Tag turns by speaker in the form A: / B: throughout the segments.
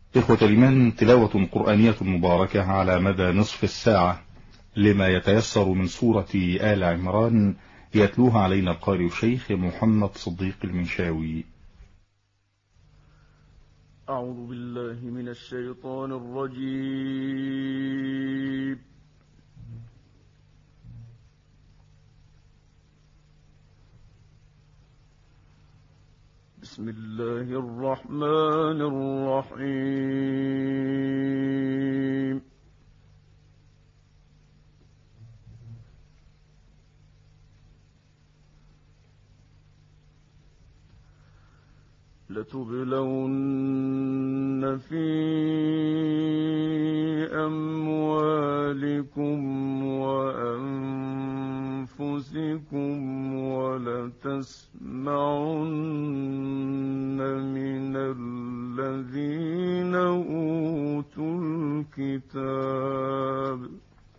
A: إخوة الإيمان، تلاوة قرآنية مباركة على مدى نصف الساعة لما يتيسر من سورة آل عمران، يتلوها علينا القارئ الشيخ محمد صديق المنشاوي.
B: أعوذ بالله من الشيطان الرجيم. بسم الله الرحمن الرحيم. لتبلون في أموالكم وأنفسكم ولتسمعن من الذين أوتوا الكتاب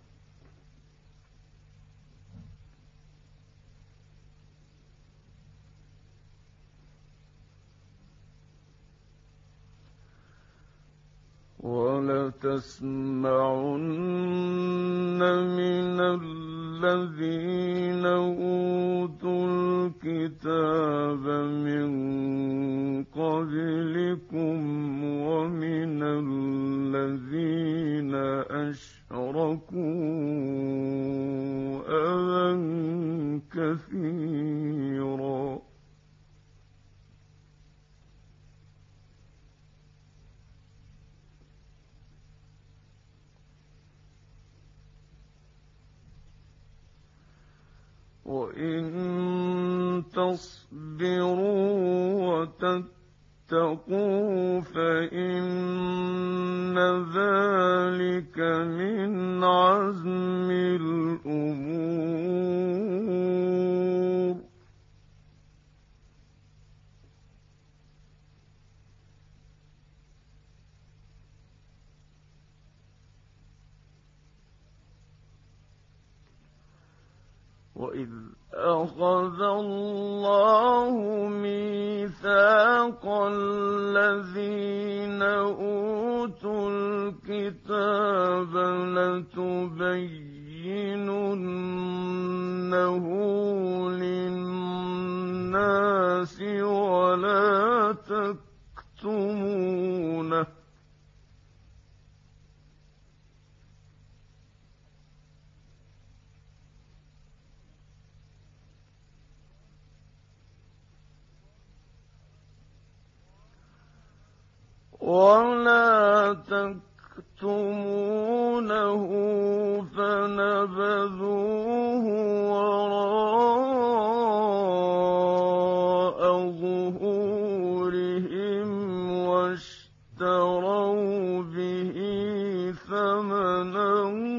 B: من قبلكم ومن الذين أشركوا أذى كثيرا وإن تصبروا وتتقوا فإن ذلك من عزم الأمور. وإذ أخذ الله ميثاق الذين أوتوا الكتاب لتبيننه للناس ولا تكتمونه فنبذوه وراء ظهورهم واشتروا به ثمنا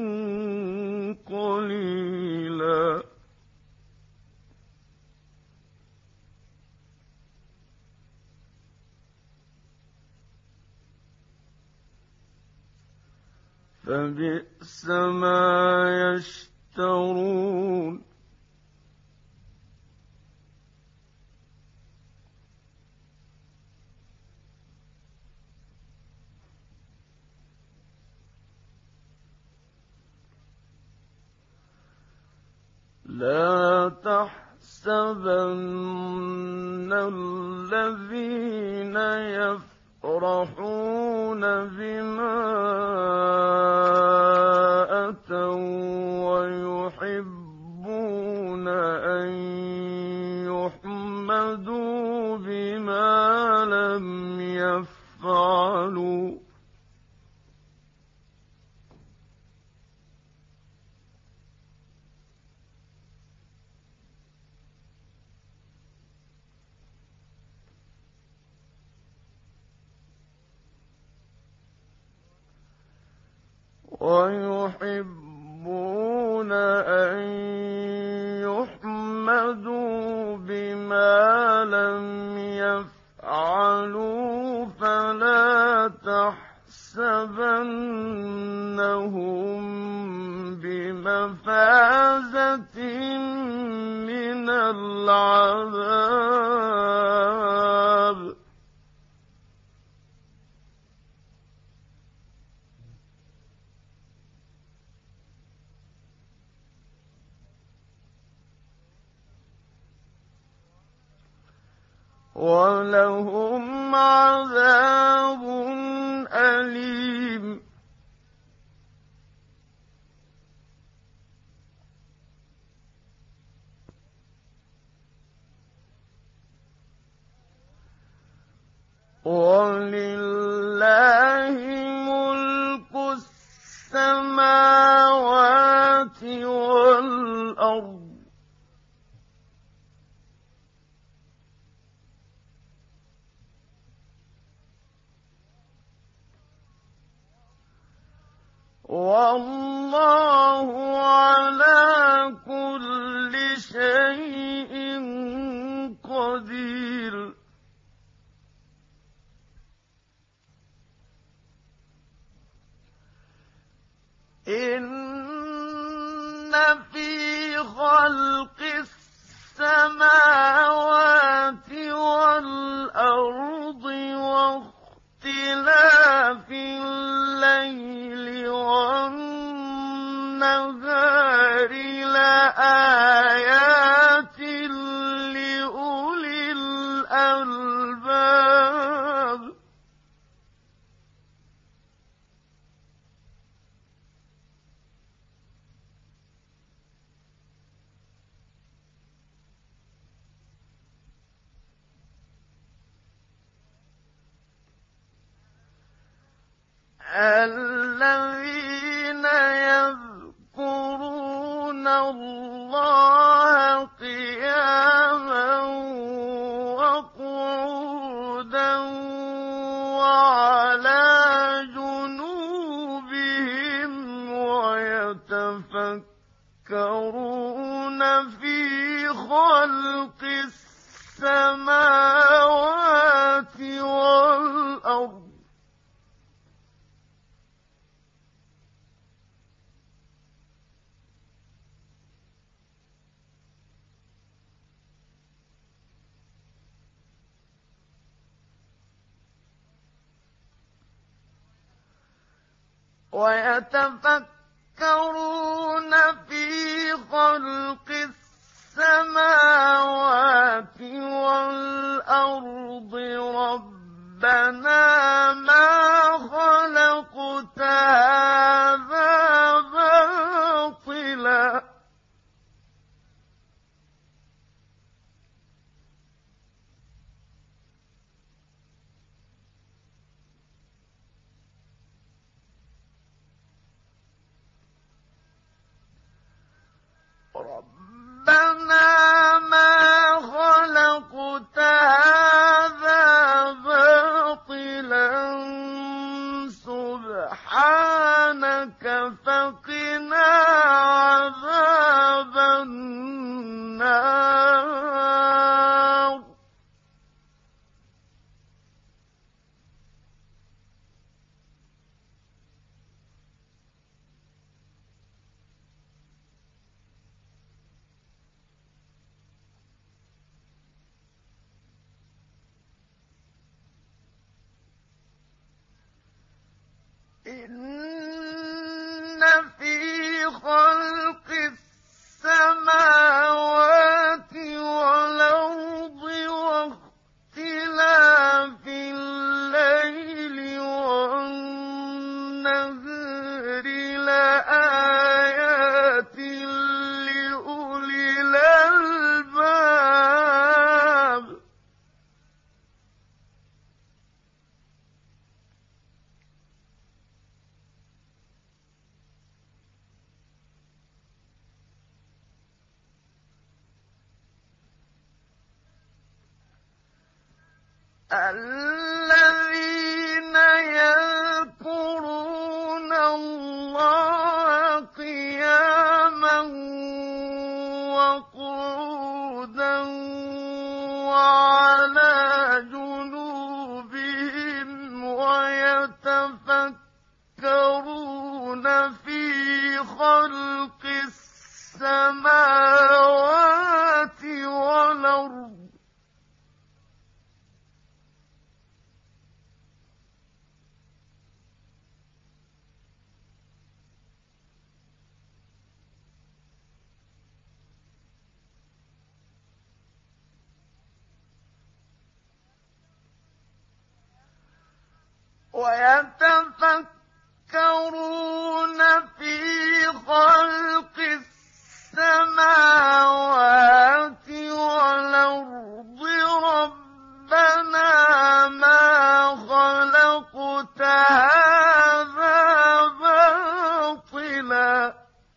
B: قليلا فبئس ما يشترون. لا تحسبن الذين يفرحون بما أتوا ويحبون أن يحمدوا بما لم يفعلوا ويحبون أن يحمدوا بما لم يفعلوا فلا تحسبنهم بمفازة من العذاب وَلَهُمْ عَذَابٌ أَلِيمٌ وَلِلَّهِ مُلْكُ السَّمَاوَاتِ وَالْأَرْضِ وَاللَّهُ عَلَىٰ كُلِّ شَيْءٍ قَدِيرٌ إِنَّ فِي خَلْقِ السَّمَاوَاتِ وَالْأَرْضِ واخْتِلَافِ اللَّيْلِ وَالنَّهَارِ لَآيَاتٍ لِّأُولِي الْأَلْبَابِ الَّذِينَ يَذْكُرُونَ اللَّهَ قِيَامًا وَقُعُودًا وَعَلَىٰ جُنُوبِهِمْ وَيَتَفَكَّرُونَ فِي خَلْقِ السَّمَاوَاتِ وَالْأَرْضِ رَبَّنَا مَا خَلَقْتَ هَٰذَا بَاطِلًا سُبْحَانَكَ فَقِنَا عَذَابَ النَّارِ إِنَّ فِي خَلْقِ السَّمَاوَاتِ وَالْأَرْضِ وَاخْتِلَافِ اللَّيْلِ وَالنَّهَارِ لَآيَاتٍ لِّأُولِي الْأَلْبَابِ الَّذِينَ يَذْكُرُونَ اللَّهَ قِيَامًا وَقُعُودًا وَعَلَىٰ جُنُوبِهِمْ وَيَتَفَكَّرُونَ فِي خَلْقِ السَّمَاوَاتِ وَالْأَرْضِ ويتفكرون في خلق السماوات والأرض ربنا ما خلقت هذا باطلا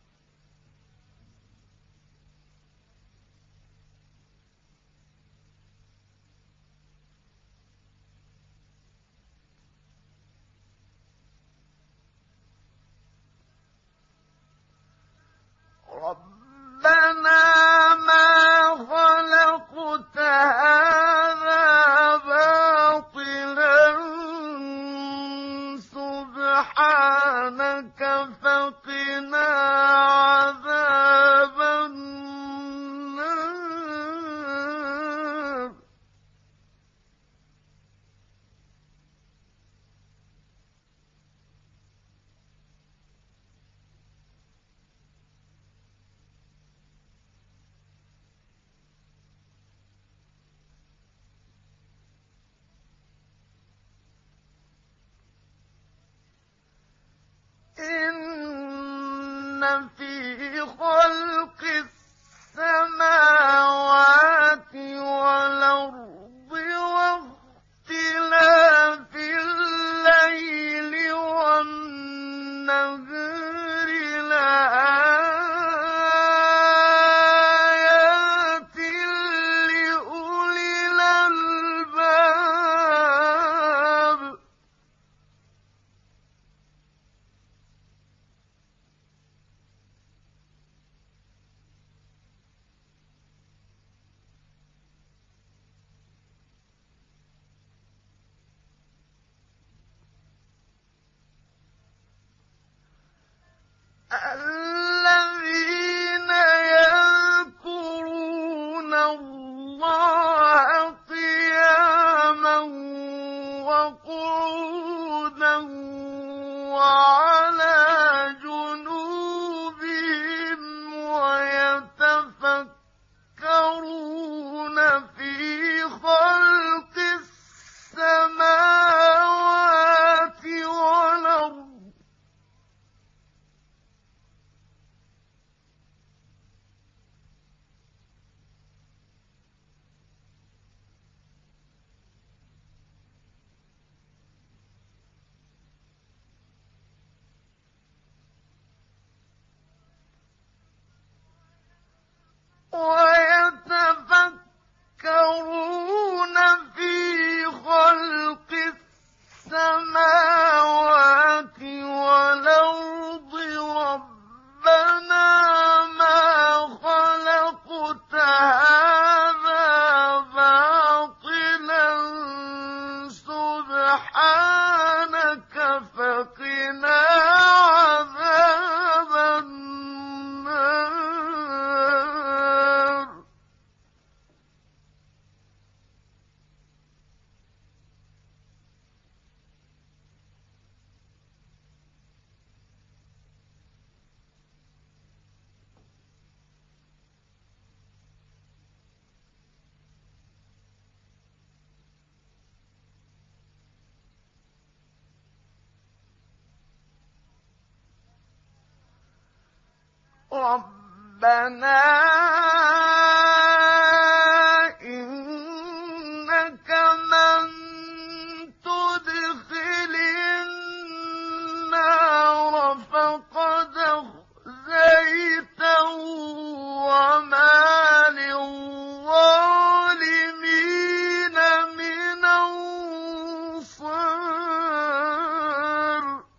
B: ربنا ما خلقت هذا باطلا سبحانك فقنا عذاب النار إن في خلق السماوات والأرض واختلاف الليل والنهار لآيات لأولي الألباب الذين يذكرون الله قياما وقعودا وعلى جنوبهم ويتفكرون في خلق السماوات والأرض ويتفكرون في خلق السماوات والأرض ربنا ما خلقت هذا باطلا سبحانك فقنا عذاب النار ربنا إنك من تدخل النار فقد أخزيته وما للظالمين من أنصار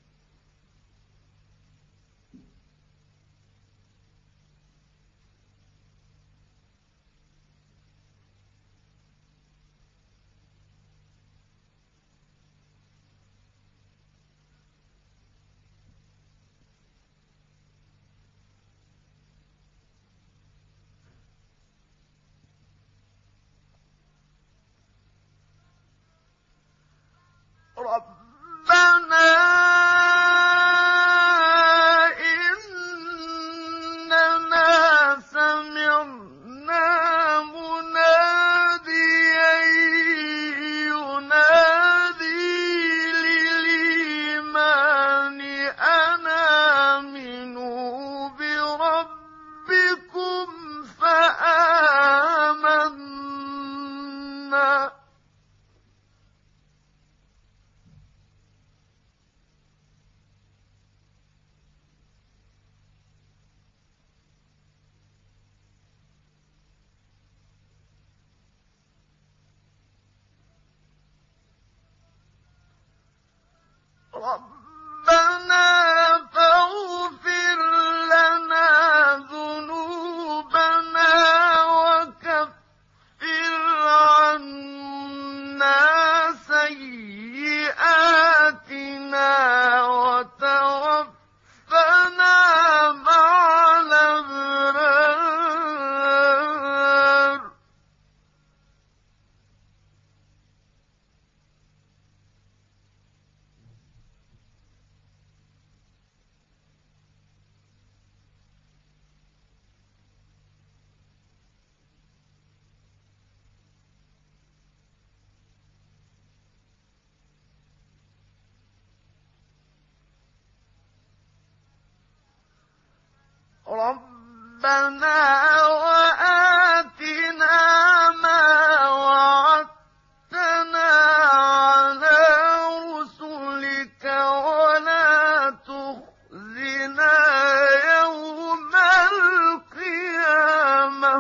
B: ربنا إننا سمعنا مناديا ينادي ربنا فاغفر لنا ذنوبنا وكفر عنا سيئاتنا وتوفنا مع الأبرار. ربنا وآتنا ما وعدتنا على رسلك ولا تخزنا يوم القيامة.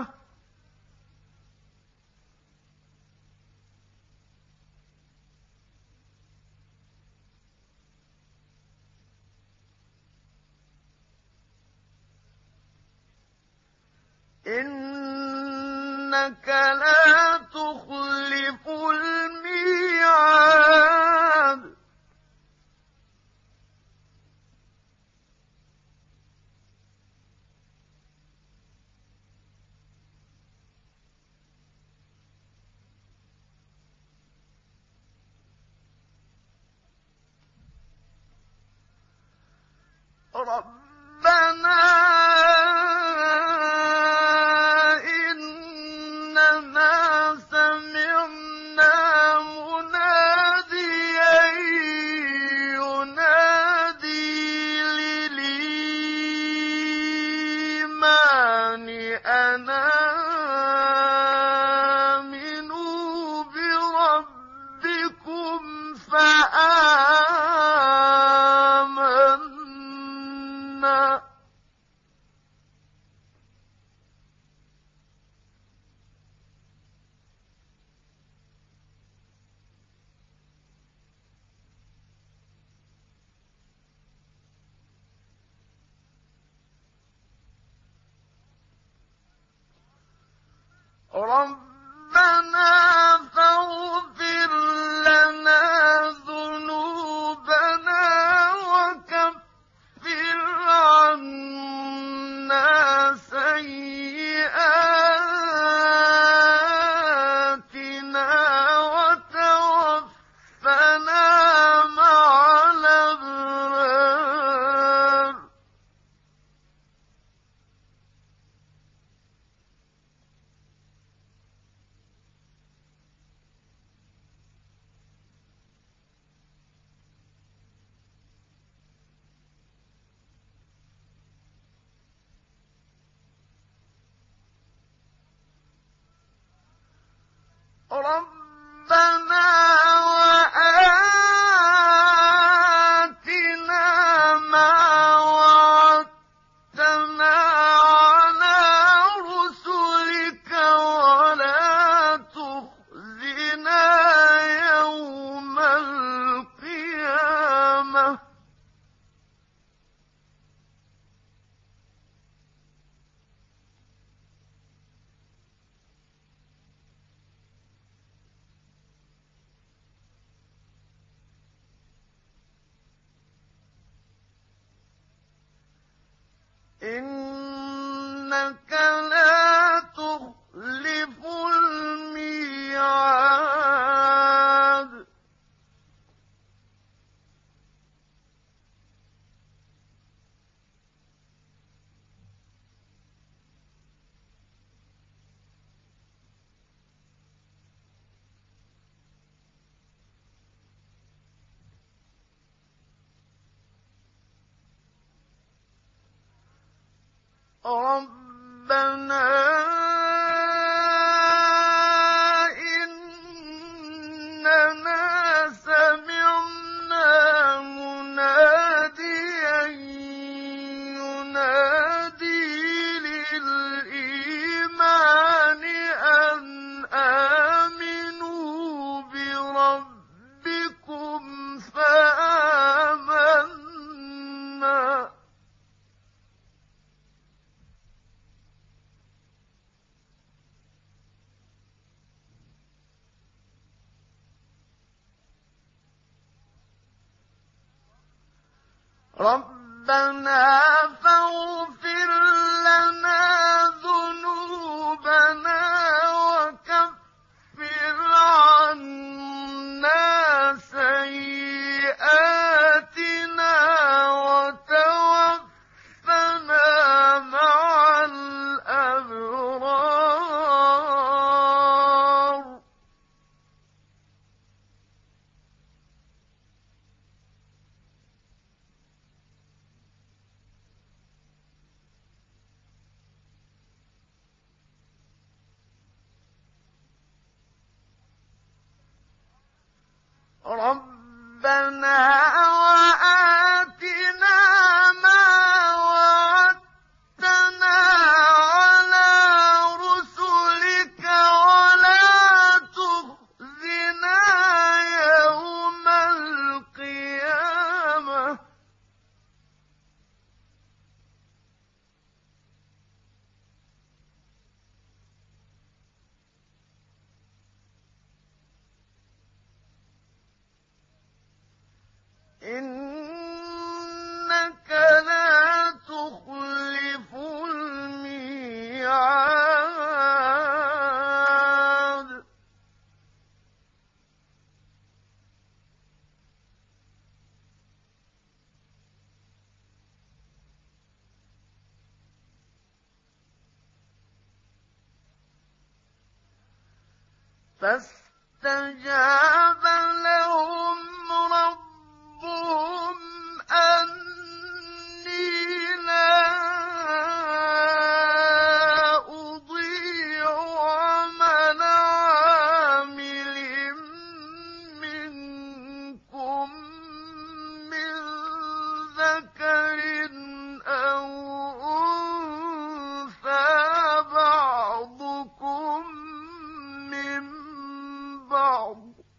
B: إنك لا تخلف الميعاد. ربنا إننا سمعنا مناديا ينادي للإيمان أن آمنوا بربكم فآمنا. ربنا فاغفر لنا ذنوبنا وكفر عنا سيئاتنا وتوفنا مع الأبرار. ربنا وآتنا ما وعدتنا على رسلك ولا تخزنا يوم القيامة. إنك لا تخلف الميعاد. ربنا إننا سمعنا مناديا ينادي للإيمان أن آمنوا بربكم فآمنا. ربنا فاغفر لنا ذنوبنا وكفر عنا سيئاتنا وتوفنا مع الأبرار ربنا وآتنا ما وعدتنا على رسلك ولا تخزنا يوم القيامة إنك لا تخلف الميعاد فاستجاب لهم ربهم أني لا أضيع عمل عامل منكم من ذكر أو أنثى بعضكم من بعض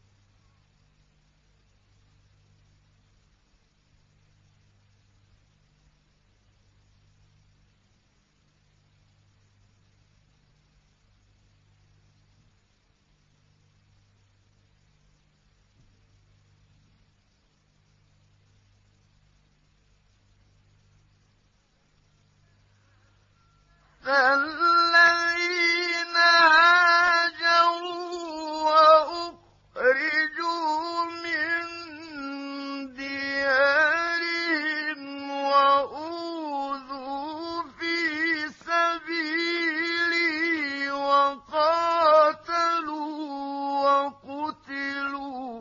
B: فالذين هاجروا وأخرجوا من ديارهم وأوذوا في سبيلي وقاتلوا وقتلوا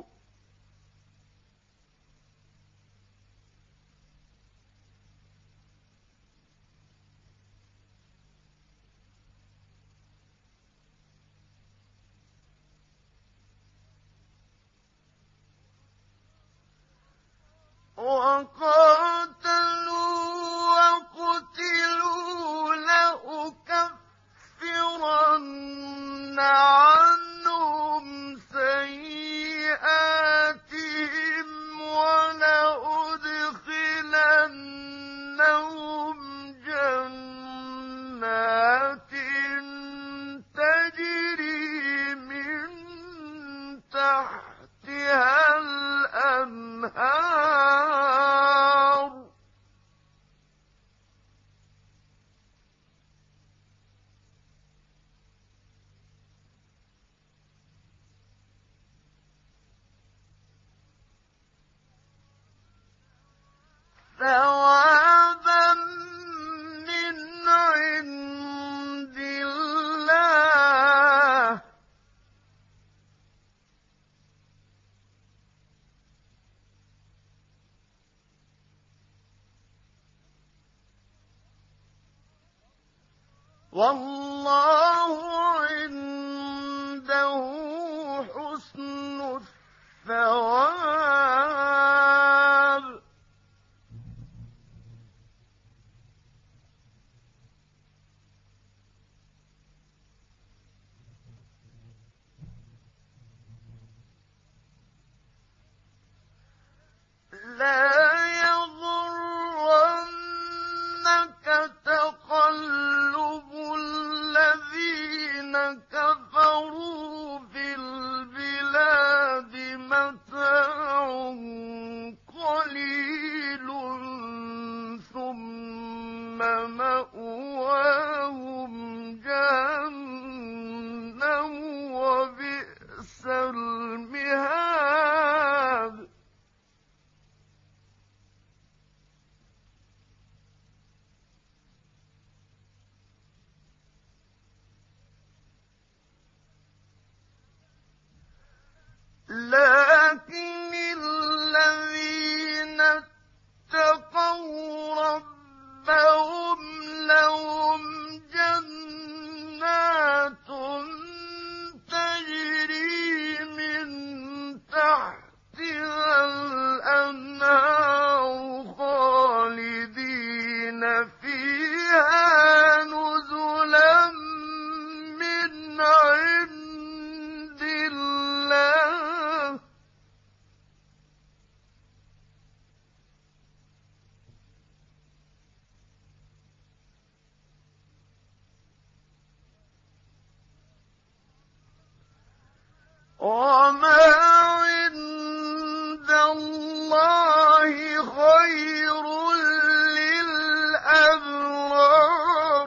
B: لأكفرن عنهم سيئاتهم ولأدخلنهم جنات تجري من تحتها الأنهار ثوابا من عند الله والله عنده حسن الثواب لا يغرنك تقلب الذين كفروا في البلاد متاع قليل مأواهم جهنم وبئس المهاد لكن الذين اتقوا ربهم لهم جنات تجري من تحتها الأنهار خالدين فيها نزلا من عند الله وما عند الله خير للأبرار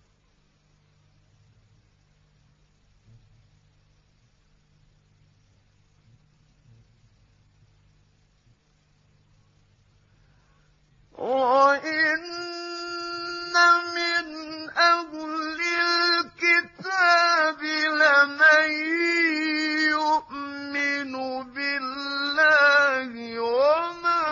B: وإن من أهل الكتاب لمن يؤمن بالله وما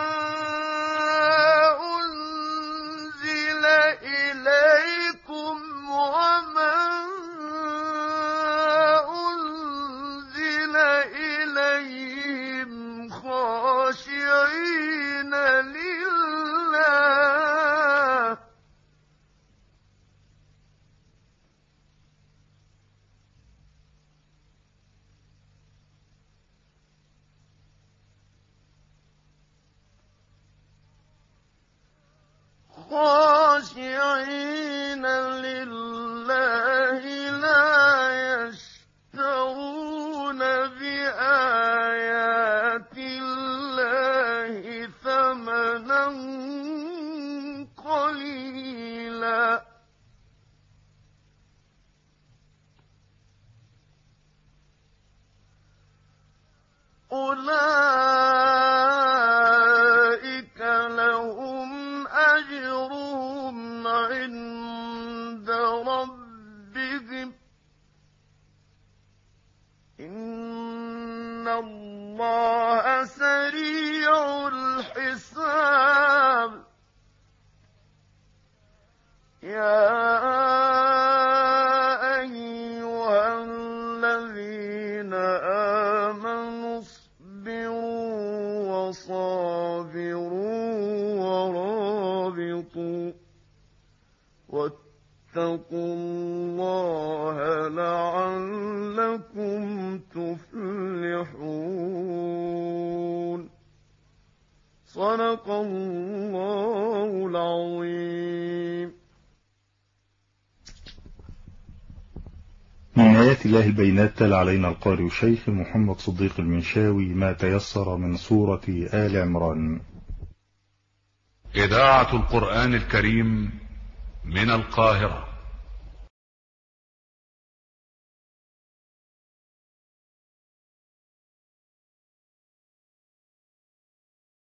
B: أنزل إليكم وما أنزل إليهم خاشعين لله خاشعين لله لا يشترون بآيات الله ثمنا قليلا أولئك لهم أجرهم عند ربهم إن الله سريع الحساب يا أيها الذين آمنوا اصبروا وصابروا ورابطوا واتقوا الله لعلكم تفلحون صدق الله العظيم.
A: من آيات الله البينات تلا علينا القارئ الشيخ محمد صديق المنشاوي ما تيسر من سورة آل عمران.
C: إذاعة القرآن الكريم من القاهرة.